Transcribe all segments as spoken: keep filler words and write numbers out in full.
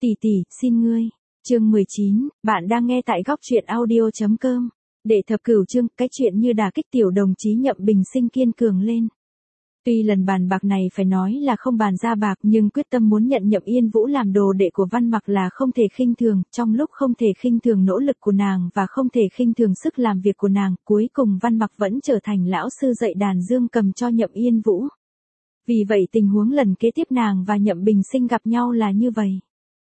Tỷ tỷ, xin ngươi. Chương mười chín, bạn đang nghe tại góc truyện audio chấm com. Để thập cửu chương, cái chuyện như đả kích tiểu đồng chí Nhậm Bình Sinh kiên cường lên. Tuy lần bàn bạc này phải nói là không bàn ra bạc, nhưng quyết tâm muốn nhận Nhậm Yên Vũ làm đồ đệ của Văn Mặc là không thể khinh thường, trong lúc không thể khinh thường nỗ lực của nàng và không thể khinh thường sức làm việc của nàng, cuối cùng Văn Mặc vẫn trở thành lão sư dạy đàn dương cầm cho Nhậm Yên Vũ. Vì vậy tình huống lần kế tiếp nàng và Nhậm Bình Sinh gặp nhau là như vậy.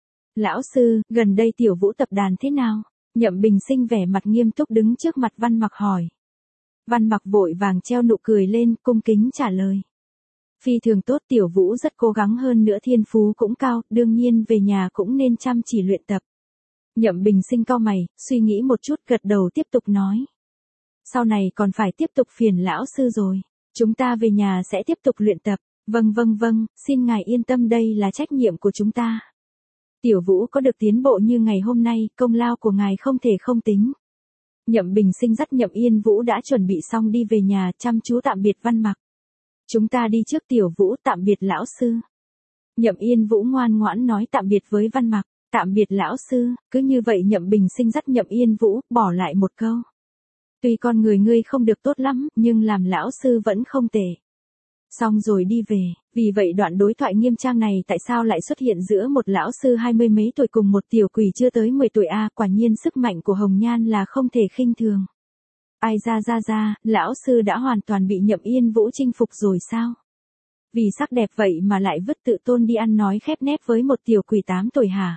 Lão sư, gần đây tiểu Vũ tập đàn thế nào? Nhậm Bình Sinh vẻ mặt nghiêm túc đứng trước mặt Văn Mặc hỏi. Văn Mặc vội vàng treo nụ cười lên, cung kính trả lời. Phi thường tốt, tiểu Vũ rất cố gắng, hơn nữa thiên phú cũng cao, đương nhiên về nhà cũng nên chăm chỉ luyện tập. Nhậm Bình Sinh cau mày, suy nghĩ một chút gật đầu tiếp tục nói. Sau này còn phải tiếp tục phiền lão sư rồi, chúng ta về nhà sẽ tiếp tục luyện tập. Vâng vâng vâng, xin ngài yên tâm, đây là trách nhiệm của chúng ta. Tiểu Vũ có được tiến bộ như ngày hôm nay, công lao của ngài không thể không tính. Nhậm Bình Sinh dắt Nhậm Yên Vũ đã chuẩn bị xong đi về nhà, chăm chú tạm biệt Văn Mặc. Chúng ta đi trước tiểu Vũ, tạm biệt lão sư. Nhậm Yên Vũ ngoan ngoãn nói tạm biệt với Văn Mặc, tạm biệt lão sư, cứ như vậy Nhậm Bình Sinh dắt Nhậm Yên Vũ, bỏ lại một câu. Tuy con người ngươi không được tốt lắm, nhưng làm lão sư vẫn không tệ. Xong rồi đi về, vì vậy đoạn đối thoại nghiêm trang này tại sao lại xuất hiện giữa một lão sư hai mươi mấy tuổi cùng một tiểu quỷ chưa tới mười tuổi a, quả nhiên sức mạnh của Hồng Nhan là không thể khinh thường. Ai ra ra ra, lão sư đã hoàn toàn bị Nhậm Yên Vũ chinh phục rồi sao? Vì sắc đẹp vậy mà lại vứt tự tôn đi ăn nói khép nép với một tiểu quỷ tám tuổi hả?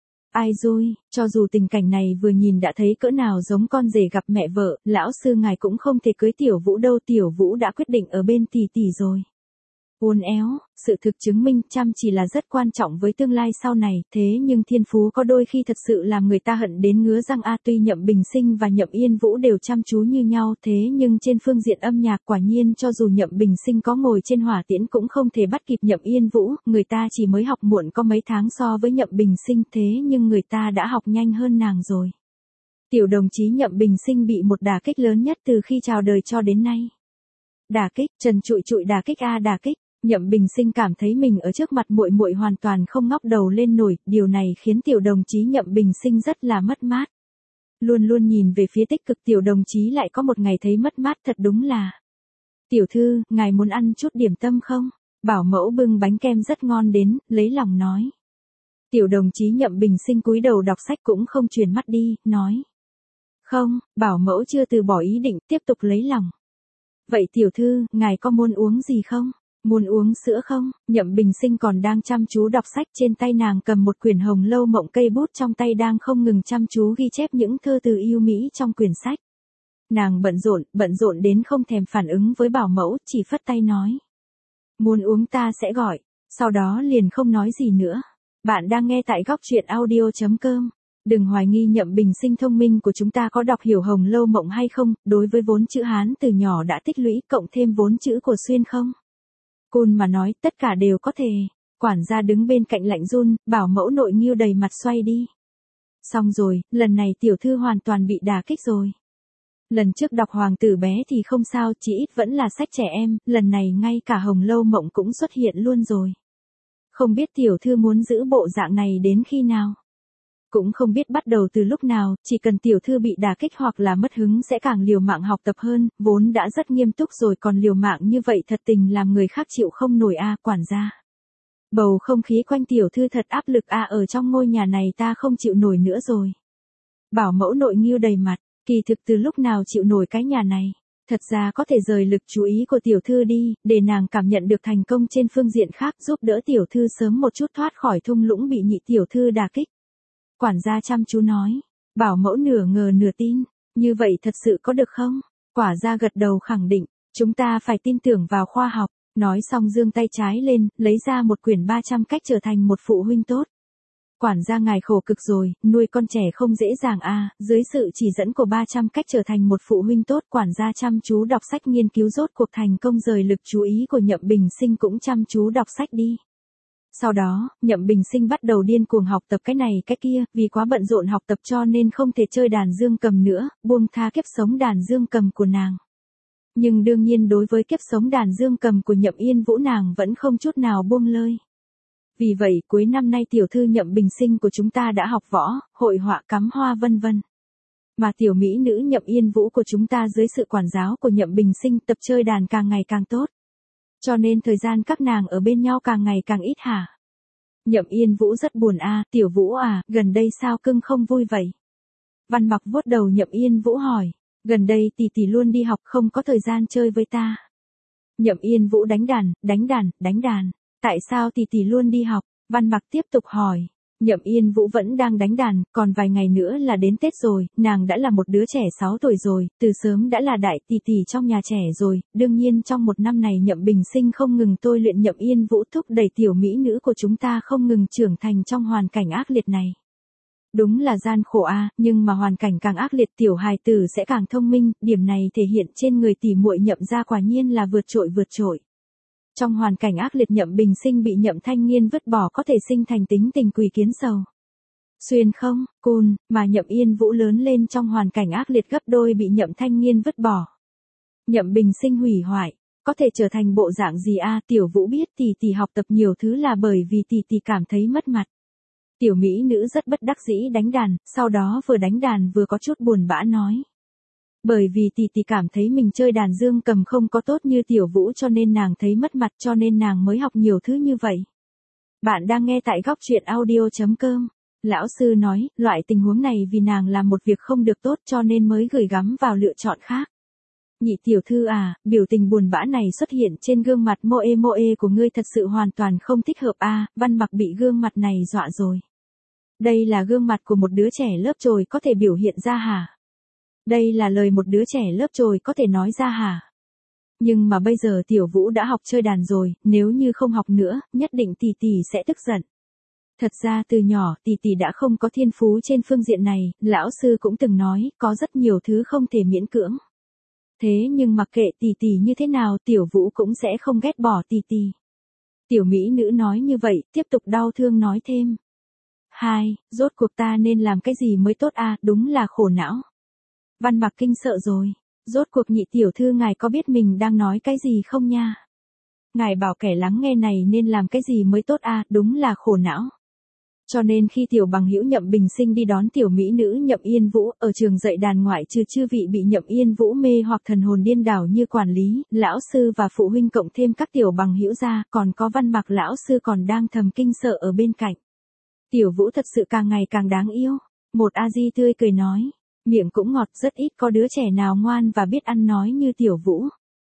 Ai rồi, cho dù tình cảnh này vừa nhìn đã thấy cỡ nào giống con rể gặp mẹ vợ, lão sư ngài cũng không thể cưới tiểu Vũ đâu, tiểu Vũ đã quyết định ở bên tỷ tỷ rồi. Uốn éo, sự thực chứng minh chăm chỉ là rất quan trọng với tương lai sau này, thế nhưng thiên phú có đôi khi thật sự làm người ta hận đến ngứa răng a. Tuy Nhậm Bình Sinh và Nhậm Yên Vũ đều chăm chú như nhau, thế nhưng trên phương diện âm nhạc quả nhiên cho dù Nhậm Bình Sinh có ngồi trên hỏa tiễn cũng không thể bắt kịp Nhậm Yên Vũ, người ta chỉ mới học muộn có mấy tháng so với Nhậm Bình Sinh, thế nhưng người ta đã học nhanh hơn nàng rồi. Tiểu đồng chí Nhậm Bình Sinh bị một đả kích lớn nhất từ khi chào đời cho đến nay. Đả kích, trần trụi trụi đả kích a, đả kích. Nhậm Bình Sinh cảm thấy mình ở trước mặt muội muội hoàn toàn không ngóc đầu lên nổi, điều này khiến tiểu đồng chí Nhậm Bình Sinh rất là mất mát. Luôn luôn nhìn về phía tích cực, tiểu đồng chí lại có một ngày thấy mất mát, thật đúng là. Tiểu thư, ngài muốn ăn chút điểm tâm không? Bảo mẫu bưng bánh kem rất ngon đến, lấy lòng nói. Tiểu đồng chí Nhậm Bình Sinh cúi đầu đọc sách cũng không chuyển mắt đi, nói. Không, bảo mẫu chưa từ bỏ ý định, tiếp tục lấy lòng. Vậy tiểu thư, ngài có muốn uống gì không? Muốn uống sữa không? Nhậm Bình Sinh còn đang chăm chú đọc sách, trên tay nàng cầm một quyển Hồng Lâu Mộng, cây bút trong tay đang không ngừng chăm chú ghi chép những thơ từ yêu mỹ trong quyển sách. Nàng bận rộn, bận rộn đến không thèm phản ứng với bảo mẫu, chỉ phất tay nói. Muốn uống ta sẽ gọi, sau đó liền không nói gì nữa. Bạn đang nghe tại góc truyện audio chấm com. Đừng hoài nghi Nhậm Bình Sinh thông minh của chúng ta có đọc hiểu Hồng Lâu Mộng hay không, đối với vốn chữ Hán từ nhỏ đã tích lũy, cộng thêm vốn chữ của Xuyên không? Cun mà nói, tất cả đều có thể. Quản gia đứng bên cạnh lạnh run, bảo mẫu nội nghiêu đầy mặt xoay đi. Xong rồi, lần này tiểu thư hoàn toàn bị đả kích rồi. Lần trước đọc Hoàng tử bé thì không sao, chỉ ít vẫn là sách trẻ em, lần này ngay cả Hồng Lâu Mộng cũng xuất hiện luôn rồi. Không biết tiểu thư muốn giữ bộ dạng này đến khi nào? Cũng không biết bắt đầu từ lúc nào, chỉ cần tiểu thư bị đả kích hoặc là mất hứng sẽ càng liều mạng học tập hơn, vốn đã rất nghiêm túc rồi còn liều mạng như vậy thật tình làm người khác chịu không nổi a. Quản gia. Bầu không khí quanh tiểu thư thật áp lực a, ở trong ngôi nhà này ta không chịu nổi nữa rồi. Bảo mẫu nội nghiêu đầy mặt, kỳ thực từ lúc nào chịu nổi cái nhà này, thật ra có thể rời lực chú ý của tiểu thư đi, để nàng cảm nhận được thành công trên phương diện khác, giúp đỡ tiểu thư sớm một chút thoát khỏi thung lũng bị nhị tiểu thư đả kích. Quản gia chăm chú nói, bảo mẫu nửa ngờ nửa tin, như vậy thật sự có được không? Quản gia gật đầu khẳng định, chúng ta phải tin tưởng vào khoa học, nói xong giương tay trái lên, lấy ra một quyển ba trăm cách trở thành một phụ huynh tốt. Quản gia ngài khổ cực rồi, nuôi con trẻ không dễ dàng a. Dưới sự chỉ dẫn của ba trăm cách trở thành một phụ huynh tốt, quản gia chăm chú đọc sách nghiên cứu, rốt cuộc thành công rời lực chú ý của Nhậm Bình Sinh cũng chăm chú đọc sách đi. Sau đó, Nhậm Bình Sinh bắt đầu điên cuồng học tập cái này cái kia, vì quá bận rộn học tập cho nên không thể chơi đàn dương cầm nữa, buông tha kiếp sống đàn dương cầm của nàng. Nhưng đương nhiên đối với kiếp sống đàn dương cầm của Nhậm Yên Vũ nàng vẫn không chút nào buông lơi. Vì vậy, cuối năm nay tiểu thư Nhậm Bình Sinh của chúng ta đã học võ, hội họa, cắm hoa vân vân. Mà tiểu mỹ nữ Nhậm Yên Vũ của chúng ta dưới sự quản giáo của Nhậm Bình Sinh tập chơi đàn càng ngày càng tốt. Cho nên thời gian các nàng ở bên nhau càng ngày càng ít hả? Nhậm Yên Vũ rất buồn a, tiểu Vũ à, gần đây sao cưng không vui vậy? Văn Mặc vuốt đầu Nhậm Yên Vũ hỏi, gần đây tỷ tỷ luôn đi học không có thời gian chơi với ta. Nhậm Yên Vũ đánh đàn, đánh đàn, đánh đàn. Tại sao tỷ tỷ luôn đi học? Văn Mặc tiếp tục hỏi. Nhậm Yên Vũ vẫn đang đánh đàn, còn vài ngày nữa là đến Tết rồi, nàng đã là một đứa trẻ sáu tuổi rồi, từ sớm đã là đại tỷ tỷ trong nhà trẻ rồi, đương nhiên trong một năm này Nhậm Bình Sinh không ngừng tôi luyện Nhậm Yên Vũ thúc đẩy tiểu mỹ nữ của chúng ta không ngừng trưởng thành trong hoàn cảnh ác liệt này. Đúng là gian khổ a, nhưng mà hoàn cảnh càng ác liệt tiểu hài tử sẽ càng thông minh, điểm này thể hiện trên người tỷ muội Nhậm gia quả nhiên là vượt trội vượt trội. Trong hoàn cảnh ác liệt Nhậm Bình Sinh bị Nhậm Thanh Nghiên vứt bỏ có thể sinh thành tính tình quỷ kiến sầu. Xuyên không, cun, mà Nhậm Yên Vũ lớn lên trong hoàn cảnh ác liệt gấp đôi bị Nhậm Thanh Nghiên vứt bỏ. Nhậm Bình Sinh hủy hoại, có thể trở thành bộ dạng gì a? Tiểu Vũ biết tỷ tỷ học tập nhiều thứ là bởi vì tỷ tỷ cảm thấy mất mặt. Tiểu mỹ nữ rất bất đắc dĩ đánh đàn, sau đó vừa đánh đàn vừa có chút buồn bã nói. Bởi vì tỷ tỷ cảm thấy mình chơi đàn dương cầm không có tốt như tiểu Vũ cho nên nàng thấy mất mặt cho nên nàng mới học nhiều thứ như vậy. Bạn đang nghe tại góc truyện audio chấm com. Lão sư nói, loại tình huống này vì nàng làm một việc không được tốt cho nên mới gửi gắm vào lựa chọn khác. Nhị tiểu thư à, biểu tình buồn bã này xuất hiện trên gương mặt moe moe của ngươi thật sự hoàn toàn không thích hợp a. Văn Mặc bị gương mặt này dọa rồi. Đây là gương mặt của một đứa trẻ lớp chồi có thể biểu hiện ra hả? Đây là lời một đứa trẻ lớp chồi có thể nói ra hả? Nhưng mà bây giờ tiểu Vũ đã học chơi đàn rồi, nếu như không học nữa, nhất định tỷ tỷ sẽ tức giận. Thật ra từ nhỏ tỷ tỷ đã không có thiên phú trên phương diện này, lão sư cũng từng nói, có rất nhiều thứ không thể miễn cưỡng. Thế nhưng mặc kệ tỷ tỷ như thế nào tiểu Vũ cũng sẽ không ghét bỏ tỷ tỷ. Tiểu mỹ nữ nói như vậy, tiếp tục đau thương nói thêm. Hai, rốt cuộc ta nên làm cái gì mới tốt a? Đúng là khổ não. Văn Mặc kinh sợ rồi, rốt cuộc nhị tiểu thư ngài có biết mình đang nói cái gì không nha? Ngài bảo kẻ lắng nghe này nên làm cái gì mới tốt a? Đúng là khổ não. Cho nên khi tiểu bằng hữu Nhậm Bình Sinh đi đón tiểu mỹ nữ Nhậm Yên Vũ ở trường dạy đàn ngoại trừ chư vị bị Nhậm Yên Vũ mê hoặc thần hồn điên đảo như quản lý, lão sư và phụ huynh cộng thêm các tiểu bằng hữu ra, còn có Văn Mặc lão sư còn đang thầm kinh sợ ở bên cạnh. Tiểu Vũ thật sự càng ngày càng đáng yêu. Một A Di tươi cười nói, miệng cũng ngọt, rất ít có đứa trẻ nào ngoan và biết ăn nói như tiểu Vũ.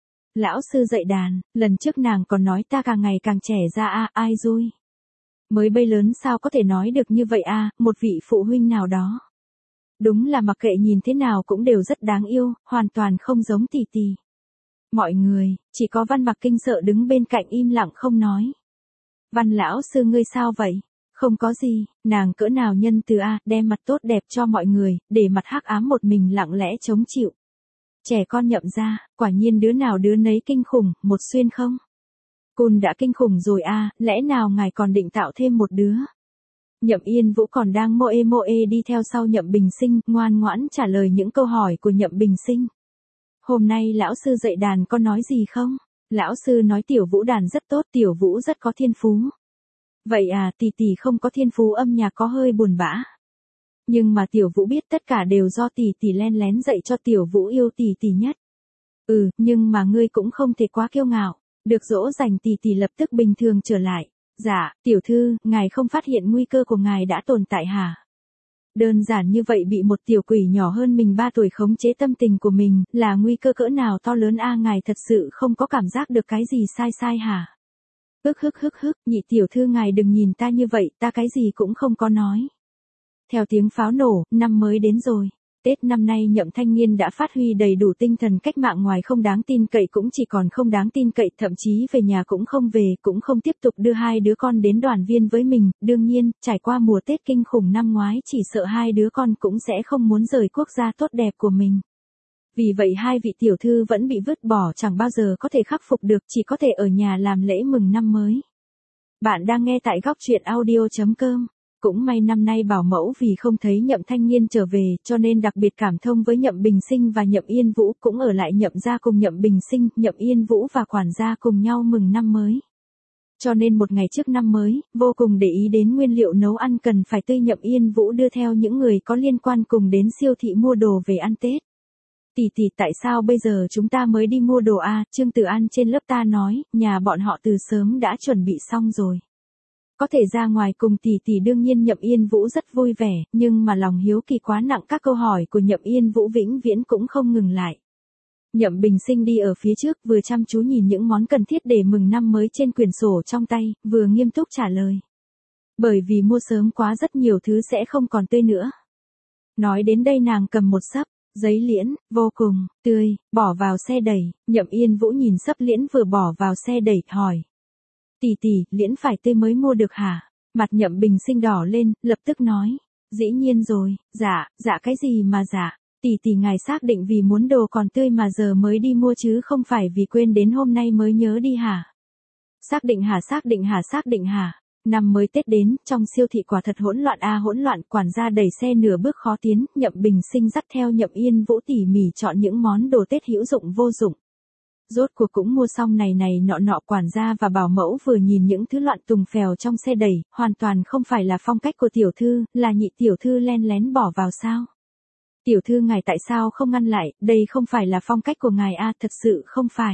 Lão sư dạy đàn, lần trước nàng còn nói ta càng ngày càng trẻ ra a, ai rồi. Mới bay lớn sao có thể nói được như vậy a, một vị phụ huynh nào đó. Đúng là mặc kệ nhìn thế nào cũng đều rất đáng yêu, hoàn toàn không giống tỷ tỷ. Mọi người, chỉ có Văn Mặc kinh sợ đứng bên cạnh im lặng không nói. Văn lão sư ngươi sao vậy? Không có gì, nàng cỡ nào nhân từ a, đem mặt tốt đẹp cho mọi người, để mặt hắc ám một mình lặng lẽ chống chịu. Trẻ con Nhậm ra, quả nhiên đứa nào đứa nấy kinh khủng, một xuyên không? Cun đã kinh khủng rồi a, lẽ nào ngài còn định tạo thêm một đứa? Nhậm Yên Vũ còn đang moe moe đi theo sau Nhậm Bình Sinh, ngoan ngoãn trả lời những câu hỏi của Nhậm Bình Sinh. Hôm nay lão sư dạy đàn có nói gì không? Lão sư nói tiểu Vũ đàn rất tốt, tiểu Vũ rất có thiên phú. Vậy à, tỷ tỷ không có thiên phú âm nhạc có hơi buồn bã. Nhưng mà tiểu Vũ biết tất cả đều do tỷ tỷ len lén dạy cho tiểu Vũ yêu tỷ tỷ nhất. Ừ, nhưng mà ngươi cũng không thể quá kiêu ngạo. Được dỗ dành tỷ tỷ lập tức bình thường trở lại. Dạ, tiểu thư, ngài không phát hiện nguy cơ của ngài đã tồn tại hả? Đơn giản như vậy bị một tiểu quỷ nhỏ hơn mình ba tuổi khống chế tâm tình của mình, là nguy cơ cỡ nào to lớn a, ngài thật sự không có cảm giác được cái gì sai sai hả? Hức hức hức hức, nhị tiểu thư ngài đừng nhìn ta như vậy, ta cái gì cũng không có nói. Theo tiếng pháo nổ, năm mới đến rồi. Tết năm nay Nhậm Thanh Nghiên đã phát huy đầy đủ tinh thần cách mạng, ngoài không đáng tin cậy cũng chỉ còn không đáng tin cậy, thậm chí về nhà cũng không về, cũng không tiếp tục đưa hai đứa con đến đoàn viên với mình, đương nhiên, trải qua mùa Tết kinh khủng năm ngoái chỉ sợ hai đứa con cũng sẽ không muốn rời quốc gia tốt đẹp của mình. Vì vậy hai vị tiểu thư vẫn bị vứt bỏ chẳng bao giờ có thể khắc phục được, chỉ có thể ở nhà làm lễ mừng năm mới. Bạn đang nghe tại góc truyện audio chấm com. Cũng may năm nay bảo mẫu vì không thấy Nhậm Thanh Nghiên trở về, cho nên đặc biệt cảm thông với Nhậm Bình Sinh và Nhậm Yên Vũ, cũng ở lại Nhậm gia cùng Nhậm Bình Sinh, Nhậm Yên Vũ và quản gia cùng nhau mừng năm mới. Cho nên một ngày trước năm mới, vô cùng để ý đến nguyên liệu nấu ăn cần phải tươi Nhậm Yên Vũ đưa theo những người có liên quan cùng đến siêu thị mua đồ về ăn Tết. Tỷ tỷ tại sao bây giờ chúng ta mới đi mua đồ a? Trương Tử An trên lớp ta nói, nhà bọn họ từ sớm đã chuẩn bị xong rồi. Có thể ra ngoài cùng tỷ tỷ đương nhiên Nhậm Yên Vũ rất vui vẻ, nhưng mà lòng hiếu kỳ quá nặng các câu hỏi của Nhậm Yên Vũ vĩnh viễn cũng không ngừng lại. Nhậm Bình Sinh đi ở phía trước vừa chăm chú nhìn những món cần thiết để mừng năm mới trên quyển sổ trong tay, vừa nghiêm túc trả lời. Bởi vì mua sớm quá rất nhiều thứ sẽ không còn tươi nữa. Nói đến đây nàng cầm một xấp giấy liễn, vô cùng tươi, bỏ vào xe đẩy, Nhậm Yên Vũ nhìn xấp liễn vừa bỏ vào xe đẩy, hỏi. Tỷ tỷ, liễn phải tươi mới mua được hả? Mặt Nhậm Bình Sinh đỏ lên, lập tức nói. Dĩ nhiên rồi, dạ, dạ cái gì mà dạ? Tỷ tỷ ngài xác định vì muốn đồ còn tươi mà giờ mới đi mua chứ không phải vì quên đến hôm nay mới nhớ đi hả? Xác định hả xác định hả xác định hả? Năm mới Tết đến, trong siêu thị quả thật hỗn loạn a à, hỗn loạn, quản gia đẩy xe nửa bước khó tiến, Nhậm Bình Sinh dắt theo Nhậm Yên Vũ tỉ mỉ chọn những món đồ Tết hữu dụng vô dụng. Rốt cuộc cũng mua xong này này nọ nọ, quản gia và bảo mẫu vừa nhìn những thứ loạn tùng phèo trong xe đẩy, hoàn toàn không phải là phong cách của tiểu thư, là nhị tiểu thư len lén bỏ vào sao? Tiểu thư ngài tại sao không ngăn lại, đây không phải là phong cách của ngài a, à, thật sự không phải.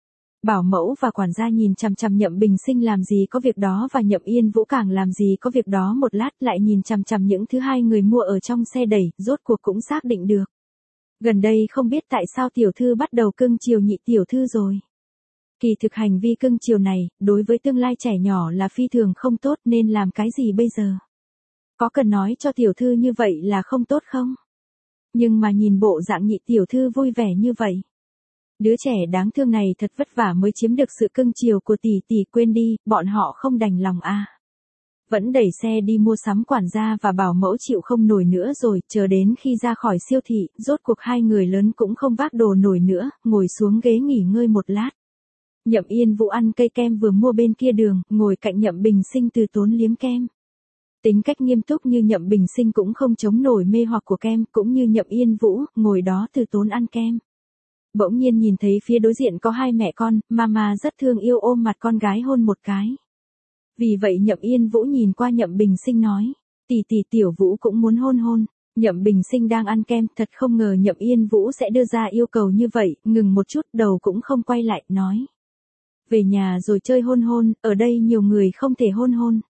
Bảo mẫu và quản gia nhìn chằm chằm Nhậm Bình Sinh làm gì có việc đó và Nhậm Yên Vũ càng làm gì có việc đó, một lát lại nhìn chằm chằm những thứ hai người mua ở trong xe đẩy, rốt cuộc cũng xác định được. Gần đây không biết tại sao tiểu thư bắt đầu cưng chiều nhị tiểu thư rồi. Kỳ thực hành vi cưng chiều này, đối với tương lai trẻ nhỏ là phi thường không tốt, nên làm cái gì bây giờ? Có cần nói cho tiểu thư như vậy là không tốt không? Nhưng mà nhìn bộ dạng nhị tiểu thư vui vẻ như vậy. Đứa trẻ đáng thương này thật vất vả mới chiếm được sự cưng chiều của tỷ tỷ, quên đi, bọn họ không đành lòng a. À. Vẫn đẩy xe đi mua sắm, quản gia và bảo mẫu chịu không nổi nữa rồi, chờ đến khi ra khỏi siêu thị, rốt cuộc hai người lớn cũng không vác đồ nổi nữa, ngồi xuống ghế nghỉ ngơi một lát. Nhậm Yên Vũ ăn cây kem vừa mua bên kia đường, ngồi cạnh Nhậm Bình Sinh từ tốn liếm kem. Tính cách nghiêm túc như Nhậm Bình Sinh cũng không chống nổi mê hoặc của kem, cũng như Nhậm Yên Vũ, ngồi đó từ tốn ăn kem. Bỗng nhiên nhìn thấy phía đối diện có hai mẹ con, mama rất thương yêu ôm mặt con gái hôn một cái. Vì vậy Nhậm Yên Vũ nhìn qua Nhậm Bình Sinh nói, tỷ tỷ tiểu Vũ cũng muốn hôn hôn. Nhậm Bình Sinh đang ăn kem, thật không ngờ Nhậm Yên Vũ sẽ đưa ra yêu cầu như vậy, ngừng một chút, đầu cũng không quay lại, nói. Về nhà rồi chơi hôn hôn, ở đây nhiều người không thể hôn hôn.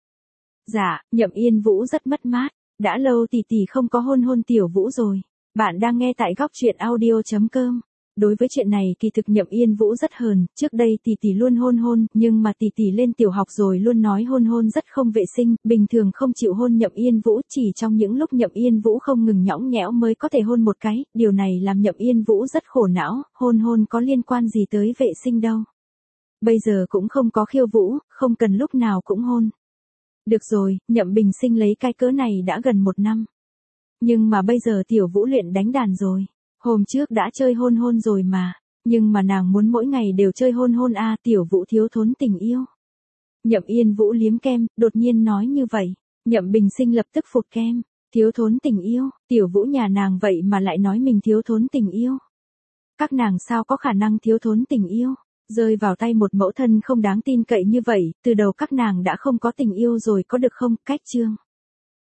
Dạ, Nhậm Yên Vũ rất mất mát, đã lâu tỷ tỷ không có hôn hôn tiểu Vũ rồi. Bạn đang nghe tại góc truyện audio chấm com. Đối với chuyện này kỳ thực Nhậm Yên Vũ rất hờn, trước đây tỷ tỷ luôn hôn hôn, nhưng mà tỷ tỷ lên tiểu học rồi luôn nói hôn hôn rất không vệ sinh, bình thường không chịu hôn Nhậm Yên Vũ, chỉ trong những lúc Nhậm Yên Vũ không ngừng nhõng nhẽo mới có thể hôn một cái, điều này làm Nhậm Yên Vũ rất khổ não, hôn hôn có liên quan gì tới vệ sinh đâu. Bây giờ cũng không có khiêu vũ, không cần lúc nào cũng hôn. Được rồi, Nhậm Bình Sinh lấy cái cớ này đã gần một năm. Nhưng mà bây giờ tiểu Vũ luyện đánh đàn rồi. Hôm trước đã chơi hôn hôn rồi mà, nhưng mà nàng muốn mỗi ngày đều chơi hôn hôn a, à, tiểu Vũ thiếu thốn tình yêu. Nhậm Yên Vũ liếm kem, đột nhiên nói như vậy, Nhậm Bình Sinh lập tức phụt kem, thiếu thốn tình yêu, tiểu Vũ nhà nàng vậy mà lại nói mình thiếu thốn tình yêu. Các nàng sao có khả năng thiếu thốn tình yêu, rơi vào tay một mẫu thân không đáng tin cậy như vậy, từ đầu các nàng đã không có tình yêu rồi có được không, cách chương.